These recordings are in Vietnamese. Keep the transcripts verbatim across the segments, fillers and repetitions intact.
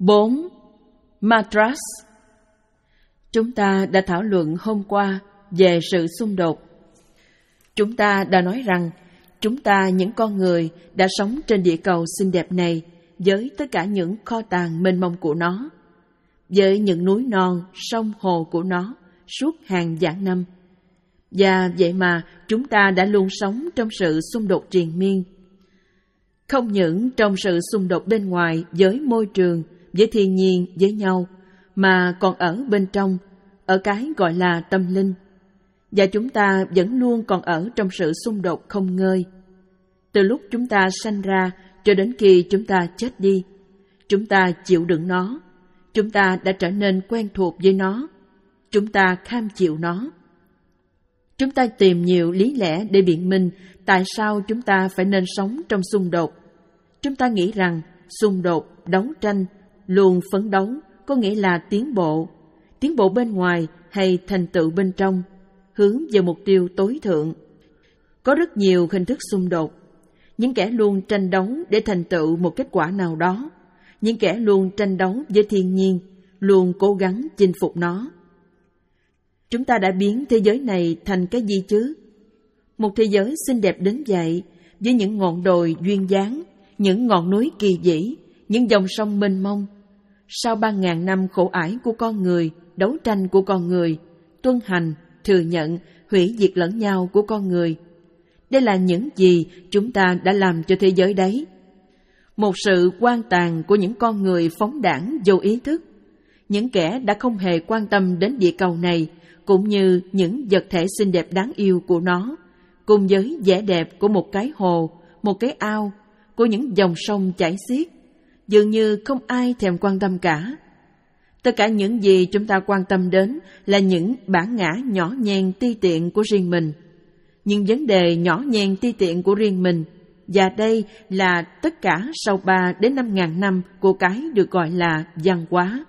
bốn. Madras. Chúng ta đã thảo luận hôm qua về sự xung đột. Chúng ta đã nói rằng chúng ta, những con người, đã sống trên địa cầu xinh đẹp này với tất cả những kho tàng mênh mông của nó, với những núi non, sông hồ của nó suốt hàng vạn năm. Và vậy mà chúng ta đã luôn sống trong sự xung đột triền miên. Không những trong sự xung đột bên ngoài với môi trường, với thiên nhiên, với nhau, mà còn ở bên trong, ở cái gọi là tâm linh. Và chúng ta vẫn luôn còn ở trong sự xung đột không ngơi. Từ lúc chúng ta sanh ra cho đến khi chúng ta chết đi, chúng ta chịu đựng nó, chúng ta đã trở nên quen thuộc với nó, chúng ta kham chịu nó. Chúng ta tìm nhiều lý lẽ để biện minh tại sao chúng ta phải nên sống trong xung đột. Chúng ta nghĩ rằng xung đột, đấu tranh, luôn phấn đấu có nghĩa là tiến bộ, tiến bộ bên ngoài hay thành tựu bên trong, hướng về mục tiêu tối thượng. Có rất nhiều hình thức xung đột. Những kẻ luôn tranh đấu để thành tựu một kết quả nào đó, những kẻ luôn tranh đấu với thiên nhiên, luôn cố gắng chinh phục nó. Chúng ta đã biến thế giới này thành cái gì chứ? Một thế giới xinh đẹp đến vậy, với những ngọn đồi duyên dáng, những ngọn núi kỳ vĩ, những dòng sông mênh mông. Sau ba ngàn năm khổ ải của con người, đấu tranh của con người, tuân hành, thừa nhận, hủy diệt lẫn nhau của con người. Đây là những gì chúng ta đã làm cho thế giới đấy. Một sự quan tàn của những con người phóng đãng vô ý thức, những kẻ đã không hề quan tâm đến địa cầu này, cũng như những vật thể xinh đẹp đáng yêu của nó, cùng với vẻ đẹp của một cái hồ, một cái ao, của những dòng sông chảy xiết, dường như không ai thèm quan tâm cả. Tất cả những gì chúng ta quan tâm đến là những bản ngã nhỏ nhen ti tiện của riêng mình, những vấn đề nhỏ nhen ti tiện của riêng mình, và đây là tất cả sau ba đến năm ngàn năm của cái được gọi là văn hóa.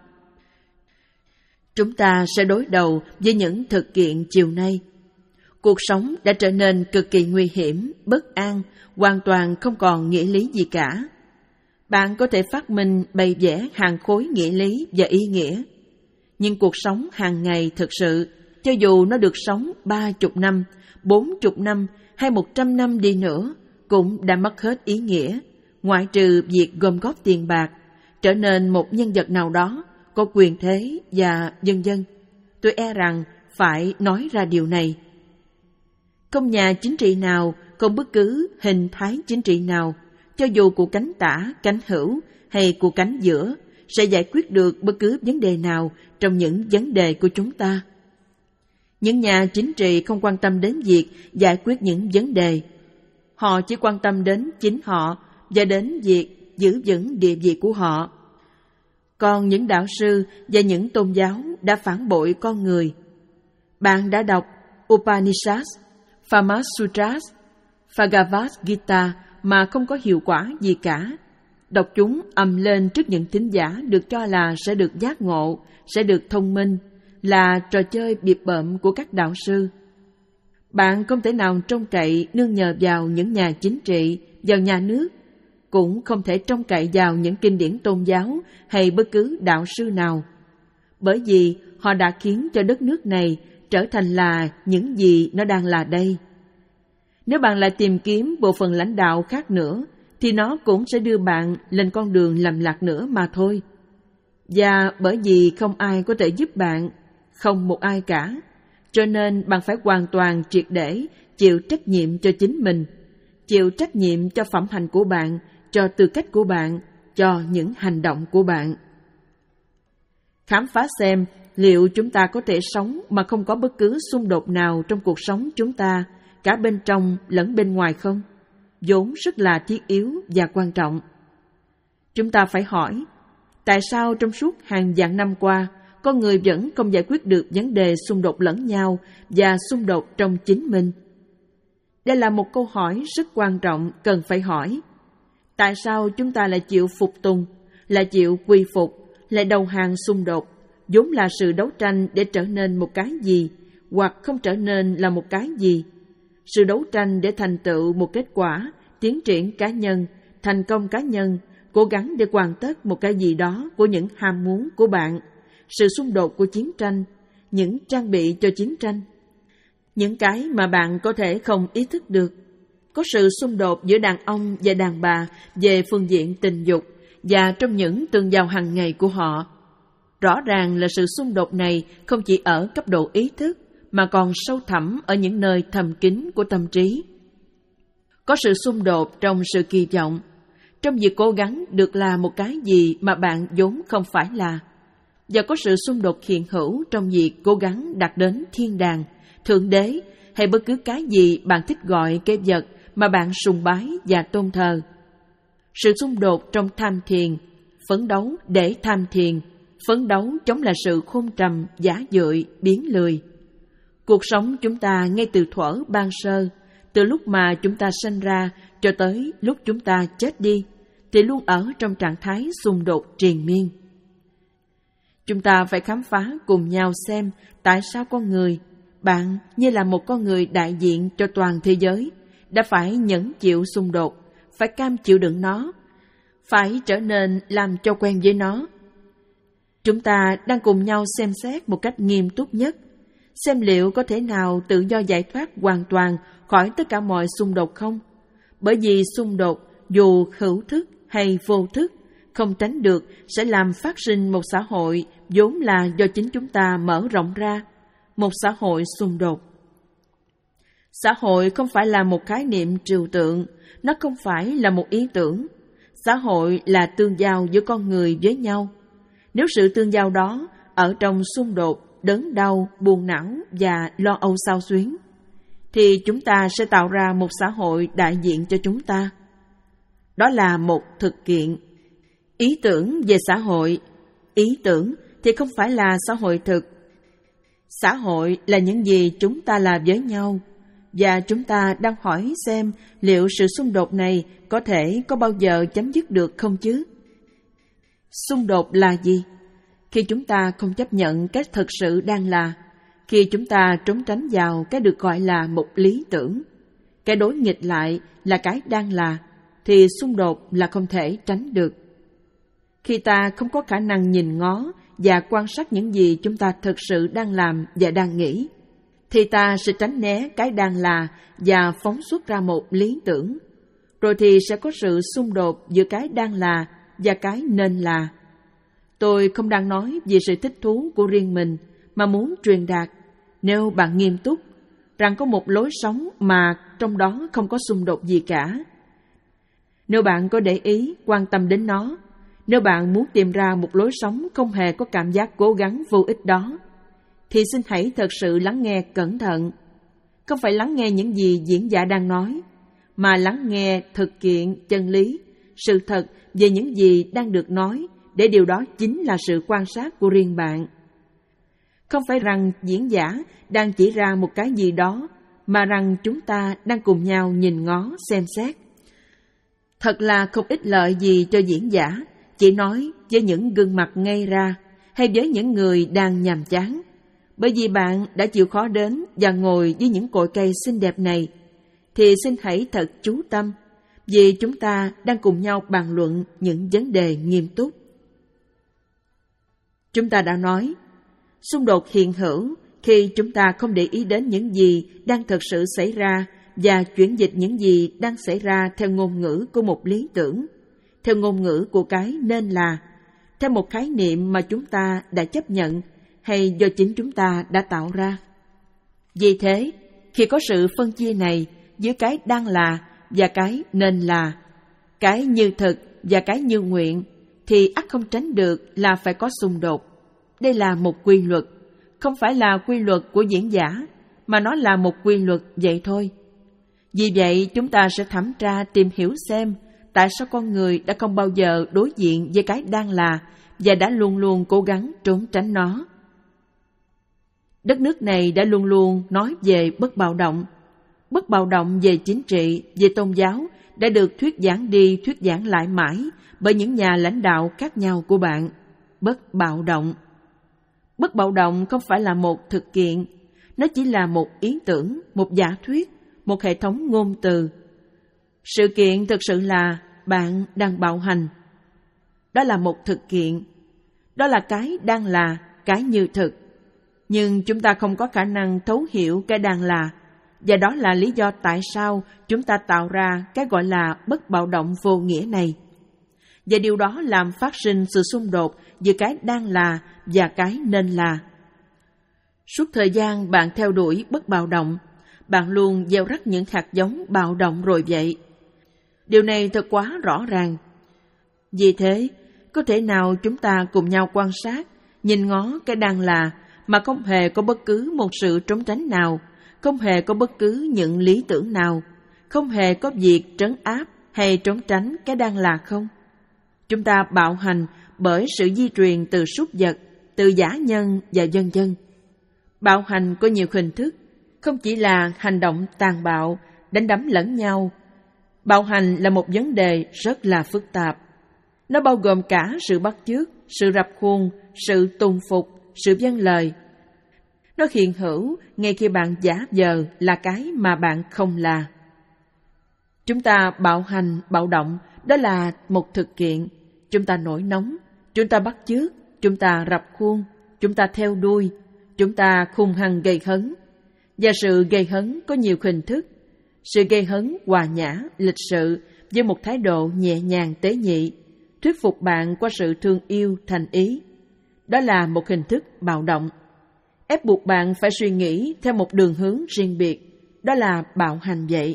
Chúng ta sẽ đối đầu với những thực kiện chiều nay. Cuộc sống đã trở nên cực kỳ nguy hiểm, bất an, hoàn toàn không còn nghĩa lý gì cả. Bạn có thể phát minh bày vẽ hàng khối nghĩa lý và ý nghĩa, nhưng cuộc sống hàng ngày thực sự, cho dù nó được sống ba chục năm, bốn chục năm hay một trăm năm đi nữa, cũng đã mất hết ý nghĩa, ngoại trừ việc gom góp tiền bạc, trở nên một nhân vật nào đó, có quyền thế và vân vân. Tôi e rằng phải nói ra điều này. Không nhà chính trị nào, không bất cứ hình thái chính trị nào, cho dù của cánh tả, cánh hữu hay của cánh giữa, sẽ giải quyết được bất cứ vấn đề nào trong những vấn đề của chúng ta. Những nhà chính trị không quan tâm đến việc giải quyết những vấn đề. Họ chỉ quan tâm đến chính họ và đến việc giữ vững địa vị của họ. Còn những đạo sư và những tôn giáo đã phản bội con người. Bạn đã đọc Upanishads, Phammasutras, Bhagavad Gita mà không có hiệu quả gì cả. Đọc chúng ầm lên trước những thính giả được cho là sẽ được giác ngộ, sẽ được thông minh, là trò chơi bịp bợm của các đạo sư. Bạn không thể nào trông cậy nương nhờ vào những nhà chính trị, vào nhà nước, cũng không thể trông cậy vào những kinh điển tôn giáo hay bất cứ đạo sư nào, bởi vì họ đã khiến cho đất nước này trở thành là những gì nó đang là đây. Nếu bạn lại tìm kiếm bộ phận lãnh đạo khác nữa, thì nó cũng sẽ đưa bạn lên con đường lầm lạc nữa mà thôi. Và bởi vì không ai có thể giúp bạn, không một ai cả, cho nên bạn phải hoàn toàn triệt để chịu trách nhiệm cho chính mình, chịu trách nhiệm cho phẩm hạnh của bạn, cho tư cách của bạn, cho những hành động của bạn. Khám phá xem liệu chúng ta có thể sống mà không có bất cứ xung đột nào trong cuộc sống chúng ta, cả bên trong lẫn bên ngoài không? Vốn rất là thiết yếu và quan trọng. Chúng ta phải hỏi, tại sao trong suốt hàng vạn năm qua, con người vẫn không giải quyết được vấn đề xung đột lẫn nhau và xung đột trong chính mình? Đây là một câu hỏi rất quan trọng cần phải hỏi. Tại sao chúng ta lại chịu phục tùng, lại chịu quy phục, lại đầu hàng xung đột, vốn là sự đấu tranh để trở nên một cái gì, hoặc không trở nên là một cái gì? Sự đấu tranh để thành tựu một kết quả, tiến triển cá nhân, thành công cá nhân, cố gắng để hoàn tất một cái gì đó của những ham muốn của bạn, sự xung đột của chiến tranh, những trang bị cho chiến tranh, những cái mà bạn có thể không ý thức được. Có sự xung đột giữa đàn ông và đàn bà về phương diện tình dục và trong những tương giao hàng ngày của họ. Rõ ràng là sự xung đột này không chỉ ở cấp độ ý thức, mà còn sâu thẳm ở những nơi thầm kín của tâm trí. Có sự xung đột trong sự kỳ vọng, trong việc cố gắng được là một cái gì mà bạn vốn không phải là. Và có sự xung đột hiện hữu trong việc cố gắng đạt đến thiên đàng, thượng đế hay bất cứ cái gì bạn thích gọi cái vật mà bạn sùng bái và tôn thờ. Sự xung đột trong tham thiền, phấn đấu để tham thiền, phấn đấu chống lại sự khôn trầm, giả dụi, biến lười. Cuộc sống chúng ta ngay từ thuở ban sơ, từ lúc mà chúng ta sinh ra cho tới lúc chúng ta chết đi, thì luôn ở trong trạng thái xung đột triền miên. Chúng ta phải khám phá cùng nhau xem tại sao con người, bạn như là một con người đại diện cho toàn thế giới, đã phải nhẫn chịu xung đột, phải cam chịu đựng nó, phải trở nên làm cho quen với nó. Chúng ta đang cùng nhau xem xét một cách nghiêm túc nhất, xem liệu có thể nào tự do giải thoát hoàn toàn khỏi tất cả mọi xung đột không? Bởi vì xung đột, dù hữu thức hay vô thức, không tránh được sẽ làm phát sinh một xã hội vốn là do chính chúng ta mở rộng ra, một xã hội xung đột. Xã hội không phải là một khái niệm trừu tượng, nó không phải là một ý tưởng. Xã hội là tương giao giữa con người với nhau. Nếu sự tương giao đó ở trong xung đột, đớn đau, buồn não và lo âu xao xuyến, thì chúng ta sẽ tạo ra một xã hội đại diện cho chúng ta. Đó là một thực kiện. Ý tưởng về xã hội, ý tưởng thì không phải là xã hội thực. Xã hội là những gì chúng ta là với nhau, và chúng ta đang hỏi xem liệu sự xung đột này có thể có bao giờ chấm dứt được không chứ? Xung đột là gì? Khi chúng ta không chấp nhận cái thực sự đang là, khi chúng ta trốn tránh vào cái được gọi là một lý tưởng, cái đối nghịch lại là cái đang là, thì xung đột là không thể tránh được. Khi ta không có khả năng nhìn ngó và quan sát những gì chúng ta thực sự đang làm và đang nghĩ, thì ta sẽ tránh né cái đang là và phóng xuất ra một lý tưởng. Rồi thì sẽ có sự xung đột giữa cái đang là và cái nên là. Tôi không đang nói về sự thích thú của riêng mình, mà muốn truyền đạt, nếu bạn nghiêm túc, rằng có một lối sống mà trong đó không có xung đột gì cả. Nếu bạn có để ý, quan tâm đến nó, nếu bạn muốn tìm ra một lối sống không hề có cảm giác cố gắng vô ích đó, thì xin hãy thật sự lắng nghe cẩn thận. Không phải lắng nghe những gì diễn giả đang nói, mà lắng nghe thực kiện, chân lý, sự thật về những gì đang được nói, để điều đó chính là sự quan sát của riêng bạn. Không phải rằng diễn giả đang chỉ ra một cái gì đó, mà rằng chúng ta đang cùng nhau nhìn ngó, xem xét. Thật là không ích lợi gì cho diễn giả chỉ nói với những gương mặt ngây ra hay với những người đang nhàm chán, bởi vì bạn đã chịu khó đến và ngồi với những cội cây xinh đẹp này, thì xin hãy thật chú tâm, vì chúng ta đang cùng nhau bàn luận những vấn đề nghiêm túc. Chúng ta đã nói, xung đột hiện hữu khi chúng ta không để ý đến những gì đang thực sự xảy ra và chuyển dịch những gì đang xảy ra theo ngôn ngữ của một lý tưởng, theo ngôn ngữ của cái nên là, theo một khái niệm mà chúng ta đã chấp nhận hay do chính chúng ta đã tạo ra. Vì thế, khi có sự phân chia này giữa cái đang là và cái nên là, cái như thực và cái như nguyện, thì ắt không tránh được là phải có xung đột. Đây là một quy luật, không phải là quy luật của diễn giả, mà nó là một quy luật vậy thôi. Vì vậy, chúng ta sẽ thẩm tra tìm hiểu xem tại sao con người đã không bao giờ đối diện với cái đang là và đã luôn luôn cố gắng trốn tránh nó. Đất nước này đã luôn luôn nói về bất bạo động. Bất bạo động về chính trị, về tôn giáo đã được thuyết giảng đi thuyết giảng lại mãi bởi những nhà lãnh đạo khác nhau của bạn. Bất bạo động. Bất bạo động không phải là một thực kiện, nó chỉ là một ý tưởng, một giả thuyết, một hệ thống ngôn từ. Sự kiện thực sự là bạn đang bạo hành, Đó là một thực kiện. Đó là cái đang là, cái như thực. Nhưng chúng ta không có khả năng thấu hiểu cái đang là, và đó là lý do tại sao chúng ta tạo ra cái gọi là bất bạo động vô nghĩa này. Và điều đó làm phát sinh sự xung đột giữa cái đang là và cái nên là. Suốt thời gian bạn theo đuổi bất bạo động, bạn luôn gieo rắc những hạt giống bạo động rồi vậy. Điều này thật quá rõ ràng. Vì thế, có thể nào chúng ta cùng nhau quan sát, nhìn ngó cái đang là mà không hề có bất cứ một sự trốn tránh nào, không hề có bất cứ những lý tưởng nào, không hề có việc trấn áp hay trốn tránh cái đang là không? Chúng ta bạo hành bởi sự di truyền từ súc vật, từ giả nhân và vân vân. Bạo hành có nhiều hình thức, không chỉ là hành động tàn bạo, đánh đấm lẫn nhau. Bạo hành là một vấn đề rất là phức tạp. Nó bao gồm cả sự bắt chước, sự rập khuôn, sự tùng phục, sự vâng lời. Nó hiện hữu ngay khi bạn giả vờ là cái mà bạn không là. Chúng ta bạo hành, bạo động, đó là một thực kiện. Chúng ta nổi nóng, chúng ta bắt chước, chúng ta rập khuôn, chúng ta theo đuôi, chúng ta hung hăng gây hấn. Và sự gây hấn có nhiều hình thức. Sự gây hấn hòa nhã, lịch sự, với một thái độ nhẹ nhàng tế nhị, thuyết phục bạn qua sự thương yêu, thành ý. Đó là một hình thức bạo động. Ép buộc bạn phải suy nghĩ theo một đường hướng riêng biệt. Đó là bạo hành vậy.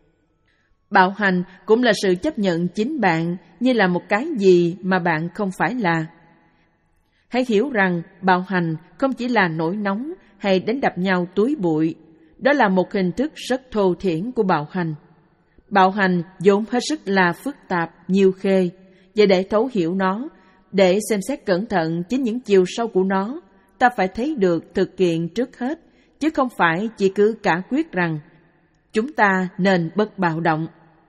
Bạo hành cũng là sự chấp nhận chính bạn như là một cái gì mà bạn không phải là. Hãy hiểu rằng bạo hành không chỉ là nổi nóng hay đánh đập nhau túi bụi. Đó là một hình thức rất thô thiển của bạo hành. Bạo hành vốn hết sức là phức tạp, nhiều khê, và để thấu hiểu nó, để xem xét cẩn thận chính những chiều sâu của nó, ta phải thấy được thực kiện trước hết, chứ không phải chỉ cứ cả quyết rằng chúng ta nên bất bạo động.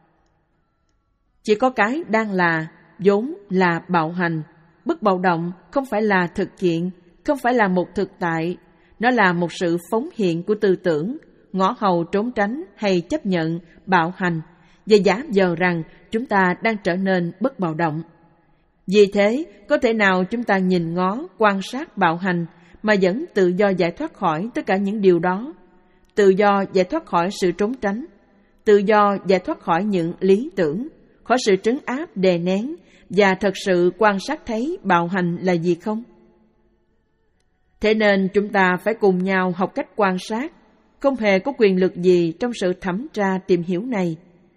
Chỉ có cái đang là, vốn là bạo hành. Bất bạo động không phải là thực kiện, không phải là một thực tại. Nó là một sự phóng hiện của tư tưởng, ngõ hầu trốn tránh hay chấp nhận bạo hành, và giả vờ rằng chúng ta đang trở nên bất bạo động. Vì thế, có thể nào chúng ta nhìn ngó, quan sát bạo hành mà vẫn tự do giải thoát khỏi tất cả những điều đó, tự do giải thoát khỏi sự trốn tránh, tự do giải thoát khỏi những lý tưởng, khỏi sự trấn áp đè nén, và thật sự quan sát thấy bạo hành là gì không? Thế nên chúng ta phải cùng nhau học cách quan sát, không hề có quyền lực gì trong sự thẩm tra tìm hiểu này.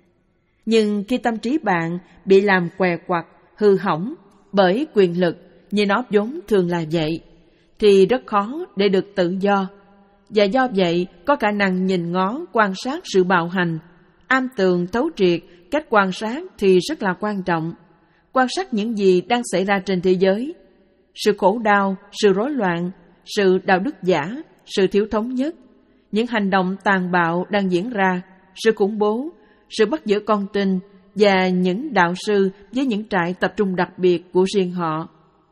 Nhưng khi tâm trí bạn bị làm què quặt, hư hỏng bởi quyền lực như nó vốn thường là vậy, thì rất khó để được tự do. Và do vậy, có khả năng nhìn ngó, quan sát sự bạo hành, am tường thấu triệt cách quan sát thì rất là quan trọng. Quan sát những gì đang xảy ra trên thế giới, sự khổ đau, sự rối loạn, sự đạo đức giả, sự thiếu thống nhất, những hành động tàn bạo đang diễn ra, sự khủng bố, sự bắt giữ con tin và những đạo sư với những trại tập trung đặc biệt của riêng họ.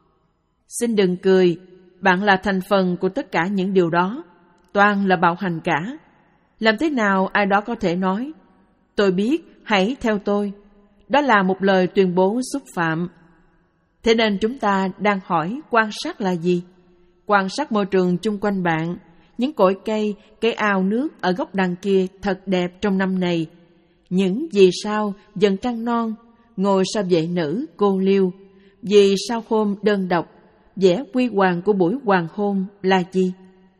Xin đừng cười, bạn là thành phần của tất cả những điều đó, toàn là bạo hành cả. Làm thế nào ai đó có thể nói, tôi biết, hãy theo tôi? Đó là một lời tuyên bố xúc phạm. Thế nên chúng ta đang hỏi quan sát là gì? Quan sát môi trường chung quanh bạn, những cội cây, cái ao nước ở góc đằng kia thật đẹp trong năm này. Những vì sao dần trăng non, ngồi sau vệ nữ cô liêu, vì sao hôm đơn độc, vẻ quy hoàng của buổi hoàng hôn là gì?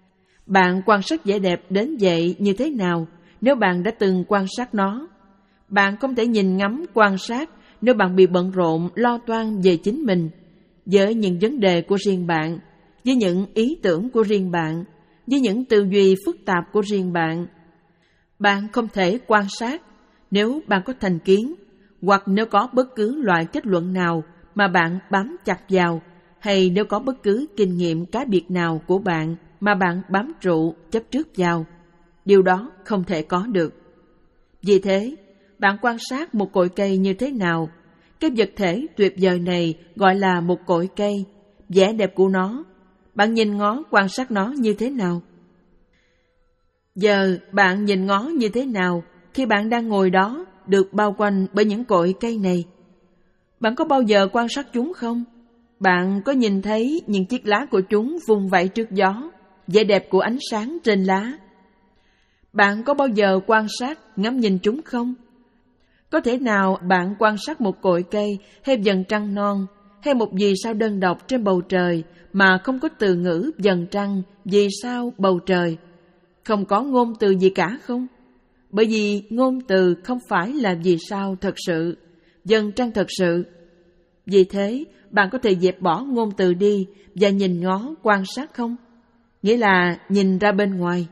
Bạn quan sát vẻ đẹp đến vậy như thế nào nếu bạn đã từng quan sát nó? Bạn không thể nhìn ngắm quan sát nếu bạn bị bận rộn lo toan về chính mình, với những vấn đề của riêng bạn, với những ý tưởng của riêng bạn, với những tư duy phức tạp của riêng bạn. Bạn không thể quan sát nếu bạn có thành kiến, hoặc nếu có bất cứ loại kết luận nào mà bạn bám chặt vào, hay nếu có bất cứ kinh nghiệm cá biệt nào của bạn mà bạn bám trụ, chấp trước vào. Điều đó không thể có được. Vì thế, bạn quan sát một cội cây như thế nào? Cái vật thể tuyệt vời này gọi là một cội cây. Vẻ đẹp của nó, bạn nhìn ngó quan sát nó như thế nào? Giờ bạn nhìn ngó như thế nào khi bạn đang ngồi đó được bao quanh bởi những cội cây này? Bạn có bao giờ quan sát chúng không? Bạn có nhìn thấy những chiếc lá của chúng vung vẩy trước gió, vẻ đẹp của ánh sáng trên lá? Bạn có bao giờ quan sát, ngắm nhìn chúng không? Có thể nào bạn quan sát một cội cây hay dần trăng non hay một vì sao đơn độc trên bầu trời mà không có từ ngữ dần trăng, vì sao, bầu trời? Không có ngôn từ gì cả không? Bởi vì ngôn từ không phải là vì sao thật sự, dần trăng thật sự. Vì thế, bạn có thể dẹp bỏ ngôn từ đi và nhìn ngó quan sát không? Nghĩa là nhìn ra bên ngoài.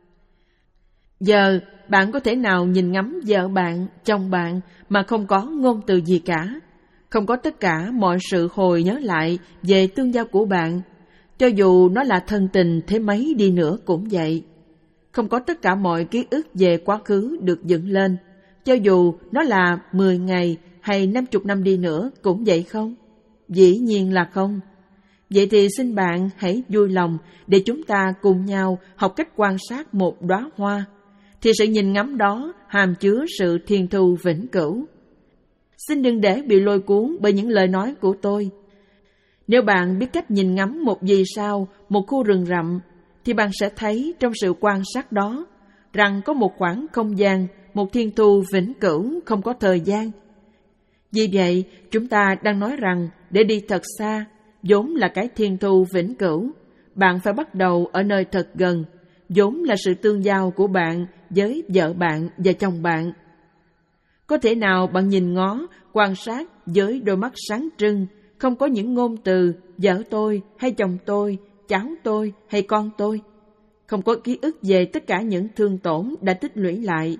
Giờ, bạn có thể nào nhìn ngắm vợ bạn, chồng bạn mà không có ngôn từ gì cả? Không có tất cả mọi sự hồi nhớ lại về tương giao của bạn, cho dù nó là thân tình thế mấy đi nữa cũng vậy. Không có tất cả mọi ký ức về quá khứ được dựng lên, cho dù nó là mười ngày hay năm chục năm đi nữa cũng vậy không? Dĩ nhiên là không. Vậy thì xin bạn hãy vui lòng để chúng ta cùng nhau học cách quan sát một đóa hoa, thì sự nhìn ngắm đó hàm chứa sự thiên thu vĩnh cửu. Xin đừng để bị lôi cuốn bởi những lời nói của tôi. Nếu bạn biết cách nhìn ngắm một vì sao, một khu rừng rậm, thì bạn sẽ thấy trong sự quan sát đó rằng có một khoảng không gian, một thiên thu vĩnh cửu không có thời gian. Vì vậy, chúng ta đang nói rằng để đi thật xa, vốn là cái thiên thu vĩnh cửu, bạn phải bắt đầu ở nơi thật gần, vốn là sự tương giao của bạn với vợ bạn và chồng bạn. Có thể nào bạn nhìn ngó, quan sát với đôi mắt sáng trưng, không có những ngôn từ vợ tôi hay chồng tôi, cháu tôi hay con tôi, không có ký ức về tất cả những thương tổn đã tích lũy lại,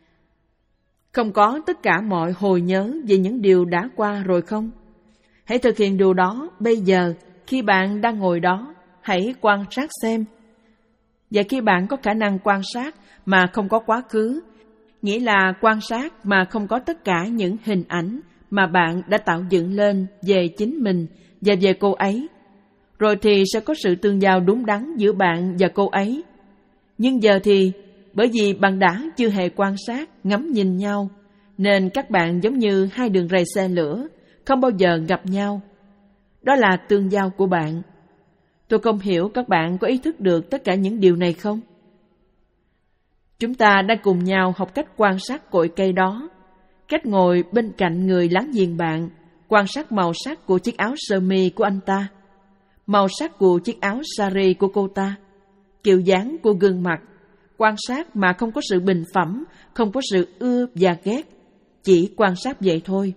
không có tất cả mọi hồi nhớ về những điều đã qua rồi không? Hãy thực hiện điều đó bây giờ, khi bạn đang ngồi đó, hãy quan sát xem. Và khi bạn có khả năng quan sát mà không có quá khứ, nghĩa là quan sát mà không có tất cả những hình ảnh mà bạn đã tạo dựng lên về chính mình và về cô ấy, rồi thì sẽ có sự tương giao đúng đắn giữa bạn và cô ấy. Nhưng giờ thì, bởi vì bạn đã chưa hề quan sát, ngắm nhìn nhau, nên các bạn giống như hai đường ray xe lửa, không bao giờ gặp nhau. Đó là tương giao của bạn. Tôi không hiểu các bạn có ý thức được tất cả những điều này không? Chúng ta đang cùng nhau học cách quan sát cội cây đó, cách ngồi bên cạnh người láng giềng bạn, quan sát màu sắc của chiếc áo sơ mi của anh ta, màu sắc của chiếc áo sari của cô ta, kiểu dáng của gương mặt, quan sát mà không có sự bình phẩm, không có sự ưa và ghét, chỉ quan sát vậy thôi.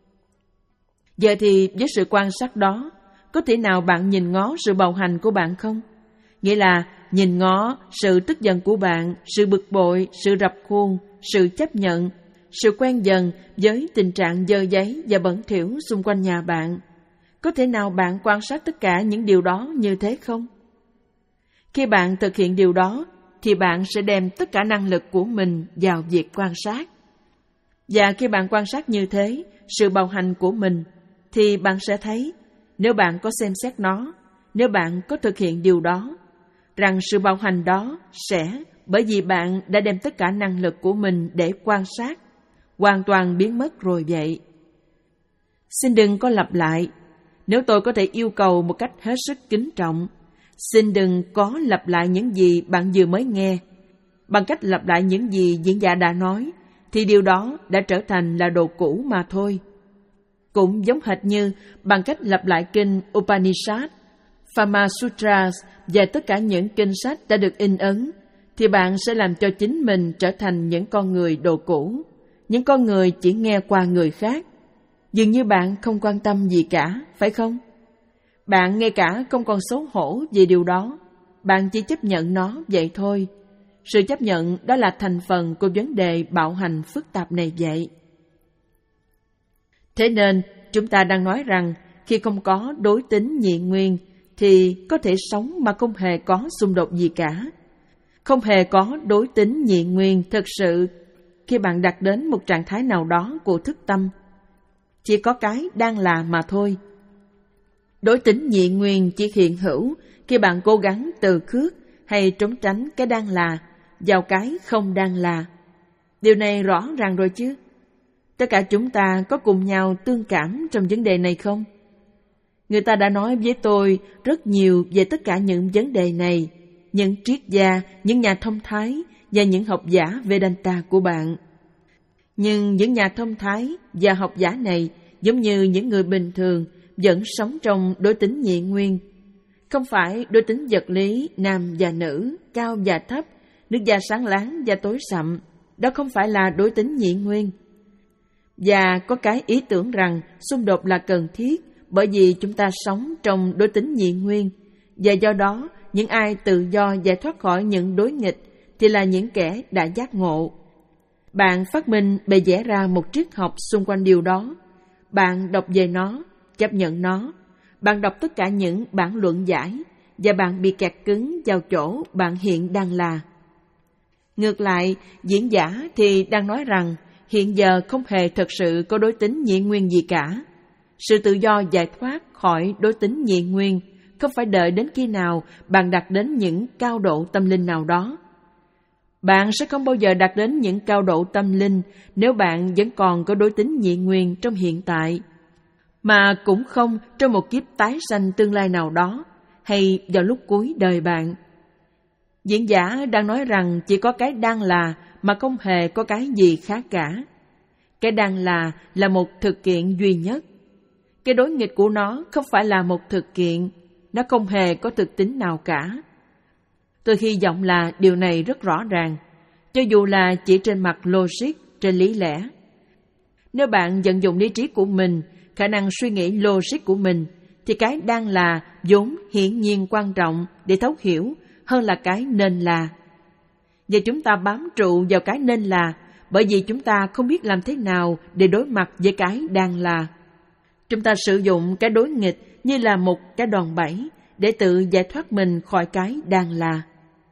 Giờ thì với sự quan sát đó, có thể nào bạn nhìn ngó sự bạo hành của bạn không? Nghĩa là nhìn ngó sự tức giận của bạn, sự bực bội, sự rập khuôn, sự chấp nhận, sự quen dần với tình trạng dơ giấy và bẩn thỉu xung quanh nhà bạn. Có thể nào bạn quan sát tất cả những điều đó như thế không? Khi bạn thực hiện điều đó, thì bạn sẽ đem tất cả năng lực của mình vào việc quan sát. Và khi bạn quan sát như thế, sự bạo hành của mình, thì bạn sẽ thấy, nếu bạn có xem xét nó, nếu bạn có thực hiện điều đó, rằng sự bạo hành đó sẽ, bởi vì bạn đã đem tất cả năng lực của mình để quan sát, hoàn toàn biến mất rồi vậy. Xin đừng có lặp lại. Nếu tôi có thể yêu cầu một cách hết sức kính trọng, xin đừng có lặp lại những gì bạn vừa mới nghe. Bằng cách lặp lại những gì diễn giả đã nói, thì điều đó đã trở thành là đồ cũ mà thôi. Cũng giống hệt như bằng cách lặp lại kinh Upanishad, Pama Sutras và tất cả những kinh sách đã được in ấn, thì bạn sẽ làm cho chính mình trở thành những con người đồ cũ, những con người chỉ nghe qua người khác. Dường như bạn không quan tâm gì cả, phải không? Bạn ngay cả không còn xấu hổ về điều đó, bạn chỉ chấp nhận nó vậy thôi. Sự chấp nhận đó là thành phần của vấn đề bạo hành phức tạp này vậy. Thế nên, chúng ta đang nói rằng khi không có đối tính nhị nguyên, thì có thể sống mà không hề có xung đột gì cả. Không hề có đối tính nhị nguyên thực sự khi bạn đạt đến một trạng thái nào đó của thức tâm. Chỉ có cái đang là mà thôi. Đối tính nhị nguyên chỉ hiện hữu khi bạn cố gắng từ khước hay trốn tránh cái đang là vào cái không đang là. Điều này rõ ràng rồi chứ? Tất cả chúng ta có cùng nhau tương cảm trong vấn đề này không? Người ta đã nói với tôi rất nhiều về tất cả những vấn đề này, những triết gia, những nhà thông thái và những học giả Vedanta của bạn. Nhưng những nhà thông thái và học giả này, giống như những người bình thường, vẫn sống trong đối tính nhị nguyên. Không phải đối tính vật lý, nam và nữ, cao và thấp, nước da sáng láng và tối sậm. Đó không phải là đối tính nhị nguyên. Và có cái ý tưởng rằng xung đột là cần thiết bởi vì chúng ta sống trong đối tính nhị nguyên. Và do đó, những ai tự do giải thoát khỏi những đối nghịch thì là những kẻ đã giác ngộ. Bạn phát minh bày vẽ ra một triết học xung quanh điều đó. Bạn đọc về nó, chấp nhận nó. Bạn đọc tất cả những bản luận giải và bạn bị kẹt cứng vào chỗ bạn hiện đang là. Ngược lại, diễn giả thì đang nói rằng hiện giờ không hề thật sự có đối tính nhị nguyên gì cả. Sự tự do giải thoát khỏi đối tính nhị nguyên không phải đợi đến khi nào bạn đạt đến những cao độ tâm linh nào đó. Bạn sẽ không bao giờ đạt đến những cao độ tâm linh nếu bạn vẫn còn có đối tính nhị nguyên trong hiện tại, mà cũng không trong một kiếp tái sanh tương lai nào đó hay vào lúc cuối đời bạn. Diễn giả đang nói rằng chỉ có cái đang là mà không hề có cái gì khác cả. Cái đang là là một thực kiện duy nhất. Cái đối nghịch của nó không phải là một thực kiện, nó không hề có thực tính nào cả. Tôi hy vọng là điều này rất rõ ràng, cho dù là chỉ trên mặt logic, trên lý lẽ. Nếu bạn vận dụng lý trí của mình, khả năng suy nghĩ logic của mình, thì cái đang là vốn hiển nhiên quan trọng để thấu hiểu hơn là cái nên là. Và chúng ta bám trụ vào cái nên là bởi vì chúng ta không biết làm thế nào để đối mặt với cái đang là. Chúng ta sử dụng cái đối nghịch như là một cái đòn bẩy để tự giải thoát mình khỏi cái đang là.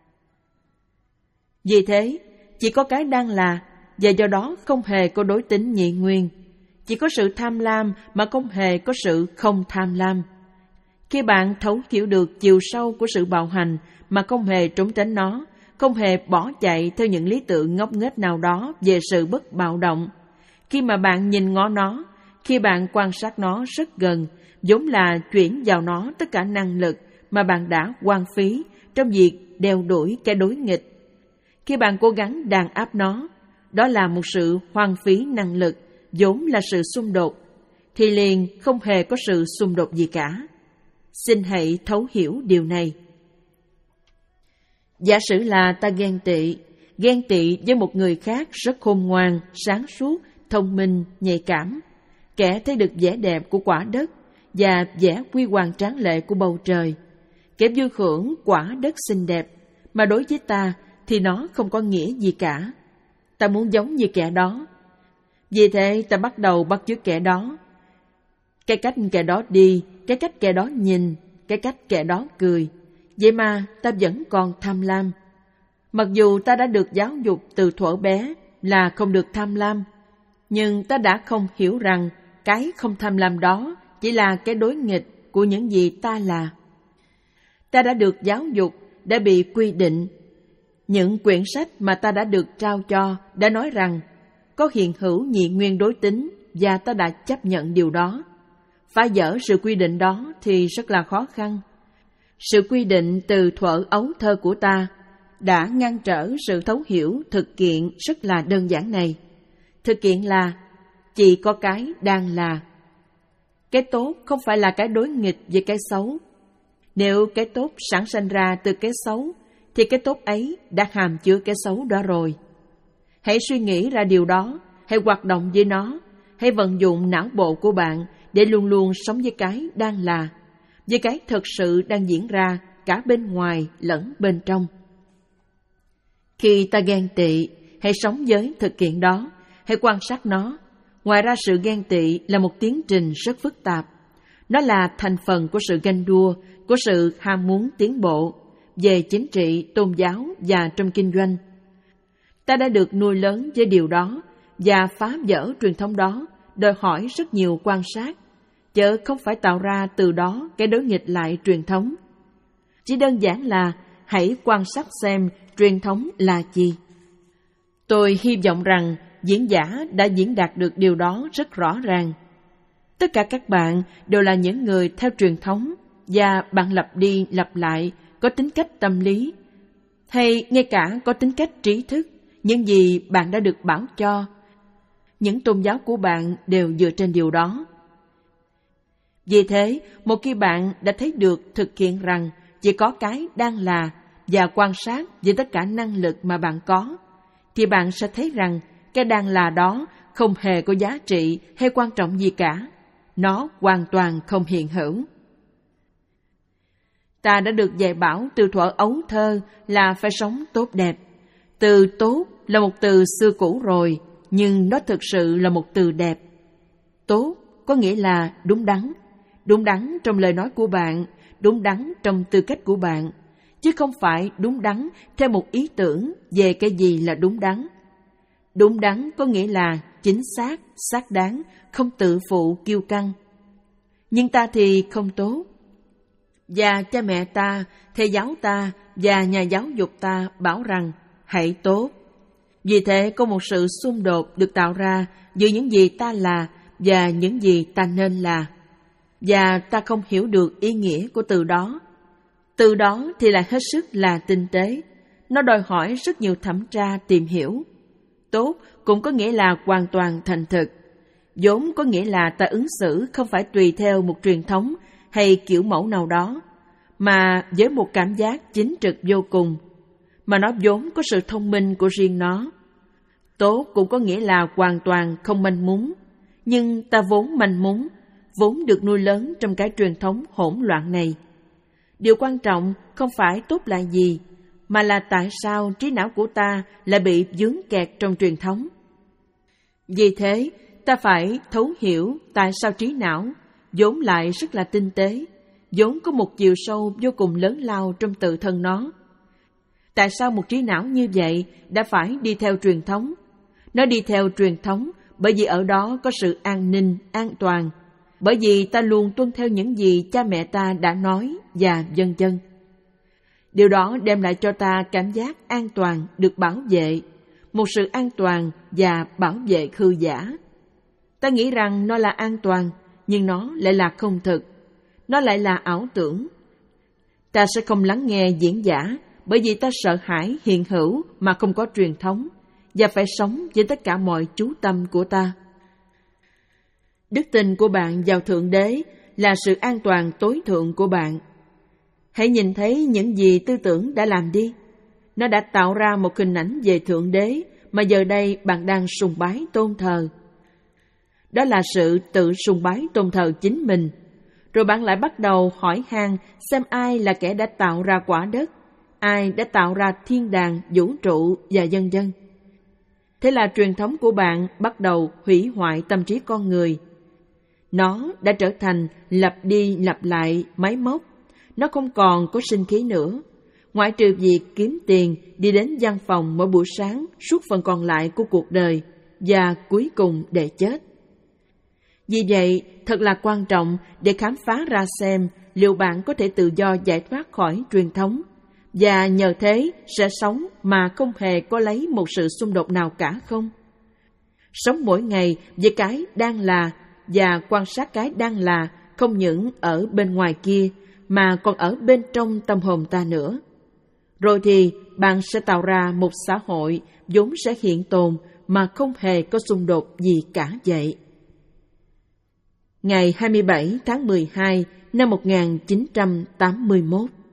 Vì thế, chỉ có cái đang là, và do đó không hề có đối tính nhị nguyên. Chỉ có sự tham lam mà không hề có sự không tham lam. Khi bạn thấu hiểu được chiều sâu của sự bạo hành mà không hề trốn tránh nó, không hề bỏ chạy theo những lý tưởng ngốc nghếch nào đó về sự bất bạo động, khi mà bạn nhìn ngó nó, khi bạn quan sát nó rất gần, vốn là chuyển vào nó tất cả năng lực mà bạn đã hoang phí trong việc đeo đuổi cái đối nghịch. Khi bạn cố gắng đàn áp nó, đó là một sự hoang phí năng lực, vốn là sự xung đột, thì liền không hề có sự xung đột gì cả. Xin hãy thấu hiểu điều này. Giả sử là ta ghen tị, ghen tị với một người khác rất khôn ngoan, sáng suốt, thông minh, nhạy cảm, kẻ thấy được vẻ đẹp của quả đất và vẻ quy hoàng tráng lệ của bầu trời, kẻ vui hưởng quả đất xinh đẹp, mà đối với ta thì nó không có nghĩa gì cả. Ta muốn giống như kẻ đó. Vì thế ta bắt đầu bắt chước kẻ đó. Cái cách kẻ đó đi, cái cách kẻ đó nhìn, cái cách kẻ đó cười. Vậy mà ta vẫn còn tham lam. Mặc dù ta đã được giáo dục từ thuở bé là không được tham lam, nhưng ta đã không hiểu rằng cái không tham lam đó chỉ là cái đối nghịch của những gì ta là. Ta đã được giáo dục, đã bị quy định. Những quyển sách mà ta đã được trao cho đã nói rằng có hiện hữu nhị nguyên đối tính và ta đã chấp nhận điều đó. Phá vỡ sự quy định đó thì rất là khó khăn. Sự quy định từ thuở ấu thơ của ta đã ngăn trở sự thấu hiểu thực kiện rất là đơn giản này. Thực kiện là chỉ có cái đang là. Cái tốt không phải là cái đối nghịch với cái xấu. Nếu cái tốt sản sinh ra từ cái xấu, thì cái tốt ấy đã hàm chứa cái xấu đó rồi. Hãy suy nghĩ ra điều đó, hãy hoạt động với nó, hãy vận dụng não bộ của bạn để luôn luôn sống với cái đang là, với cái thực sự đang diễn ra cả bên ngoài lẫn bên trong. Khi ta ghen tị, hãy sống với thực kiện đó, hãy quan sát nó. Ngoài ra sự ghen tị là một tiến trình rất phức tạp. Nó là thành phần của sự ganh đua, của sự ham muốn tiến bộ về chính trị, tôn giáo và trong kinh doanh. Ta đã được nuôi lớn với điều đó và phá vỡ truyền thống đó đòi hỏi rất nhiều quan sát, chứ không phải tạo ra từ đó cái đối nghịch lại truyền thống. Chỉ đơn giản là hãy quan sát xem truyền thống là gì. Tôi hy vọng rằng diễn giả đã diễn đạt được điều đó rất rõ ràng. Tất cả các bạn đều là những người theo truyền thống và bạn lặp đi lặp lại có tính cách tâm lý, hay ngay cả có tính cách trí thức, những gì bạn đã được bảo cho. Những tôn giáo của bạn đều dựa trên điều đó. Vì thế, một khi bạn đã thấy được thực hiện rằng chỉ có cái đang là và quan sát với tất cả năng lực mà bạn có, thì bạn sẽ thấy rằng cái đang là đó không hề có giá trị hay quan trọng gì cả. Nó hoàn toàn không hiện hữu. Ta đã được dạy bảo từ thuở ấu thơ là phải sống tốt đẹp. Từ tốt là một từ xưa cũ rồi, nhưng nó thực sự là một từ đẹp. Tốt có nghĩa là đúng đắn. Đúng đắn trong lời nói của bạn, đúng đắn trong tư cách của bạn, chứ không phải đúng đắn theo một ý tưởng về cái gì là đúng đắn. Đúng đắn có nghĩa là chính xác, xác đáng, không tự phụ kiêu căng. Nhưng ta thì không tốt. Và cha mẹ ta, thầy giáo ta và nhà giáo dục ta bảo rằng hãy tốt. Vì thế có một sự xung đột được tạo ra giữa những gì ta là và những gì ta nên là. Và ta không hiểu được ý nghĩa của từ đó. Từ đó thì lại hết sức là tinh tế. Nó đòi hỏi rất nhiều thẩm tra tìm hiểu. Tốt cũng có nghĩa là hoàn toàn thành thực. Vốn có nghĩa là ta ứng xử không phải tùy theo một truyền thống hay kiểu mẫu nào đó, mà với một cảm giác chính trực vô cùng, mà nó vốn có sự thông minh của riêng nó. Tốt cũng có nghĩa là hoàn toàn không manh mún, nhưng ta vốn manh mún, vốn được nuôi lớn trong cái truyền thống hỗn loạn này. Điều quan trọng không phải tốt là gì, mà là tại sao trí não của ta lại bị vướng kẹt trong truyền thống. Vì thế, ta phải thấu hiểu tại sao trí não, vốn lại rất là tinh tế, vốn có một chiều sâu vô cùng lớn lao trong tự thân nó. Tại sao một trí não như vậy đã phải đi theo truyền thống? Nó đi theo truyền thống bởi vì ở đó có sự an ninh, an toàn, bởi vì ta luôn tuân theo những gì cha mẹ ta đã nói và vân vân. Điều đó đem lại cho ta cảm giác an toàn được bảo vệ, một sự an toàn và bảo vệ hư giả. Ta nghĩ rằng nó là an toàn, nhưng nó lại là không thực. Nó lại là ảo tưởng. Ta sẽ không lắng nghe diễn giả, bởi vì ta sợ hãi hiện hữu mà không có truyền thống, và phải sống với tất cả mọi chú tâm của ta. Đức tin của bạn vào Thượng Đế là sự an toàn tối thượng của bạn. Hãy nhìn thấy những gì tư tưởng đã làm đi. Nó đã tạo ra một hình ảnh về Thượng Đế mà giờ đây bạn đang sùng bái tôn thờ. Đó là sự tự sùng bái tôn thờ chính mình. Rồi bạn lại bắt đầu hỏi han xem ai là kẻ đã tạo ra quả đất, ai đã tạo ra thiên đàng, vũ trụ và vân vân. Thế là truyền thống của bạn bắt đầu hủy hoại tâm trí con người. Nó đã trở thành lặp đi lặp lại máy móc. Nó không còn có sinh khí nữa, ngoại trừ việc kiếm tiền, đi đến văn phòng mỗi buổi sáng suốt phần còn lại của cuộc đời và cuối cùng để chết. Vì vậy, thật là quan trọng để khám phá ra xem liệu bạn có thể tự do giải thoát khỏi truyền thống và nhờ thế sẽ sống mà không hề có lấy một sự xung đột nào cả không? Sống mỗi ngày với cái đang là và quan sát cái đang là không những ở bên ngoài kia mà còn ở bên trong tâm hồn ta nữa. Rồi thì bạn sẽ tạo ra một xã hội vốn sẽ hiện tồn mà không hề có xung đột gì cả vậy. Ngày hai mươi bảy tháng mười hai năm một nghìn chín trăm tám mươi mốt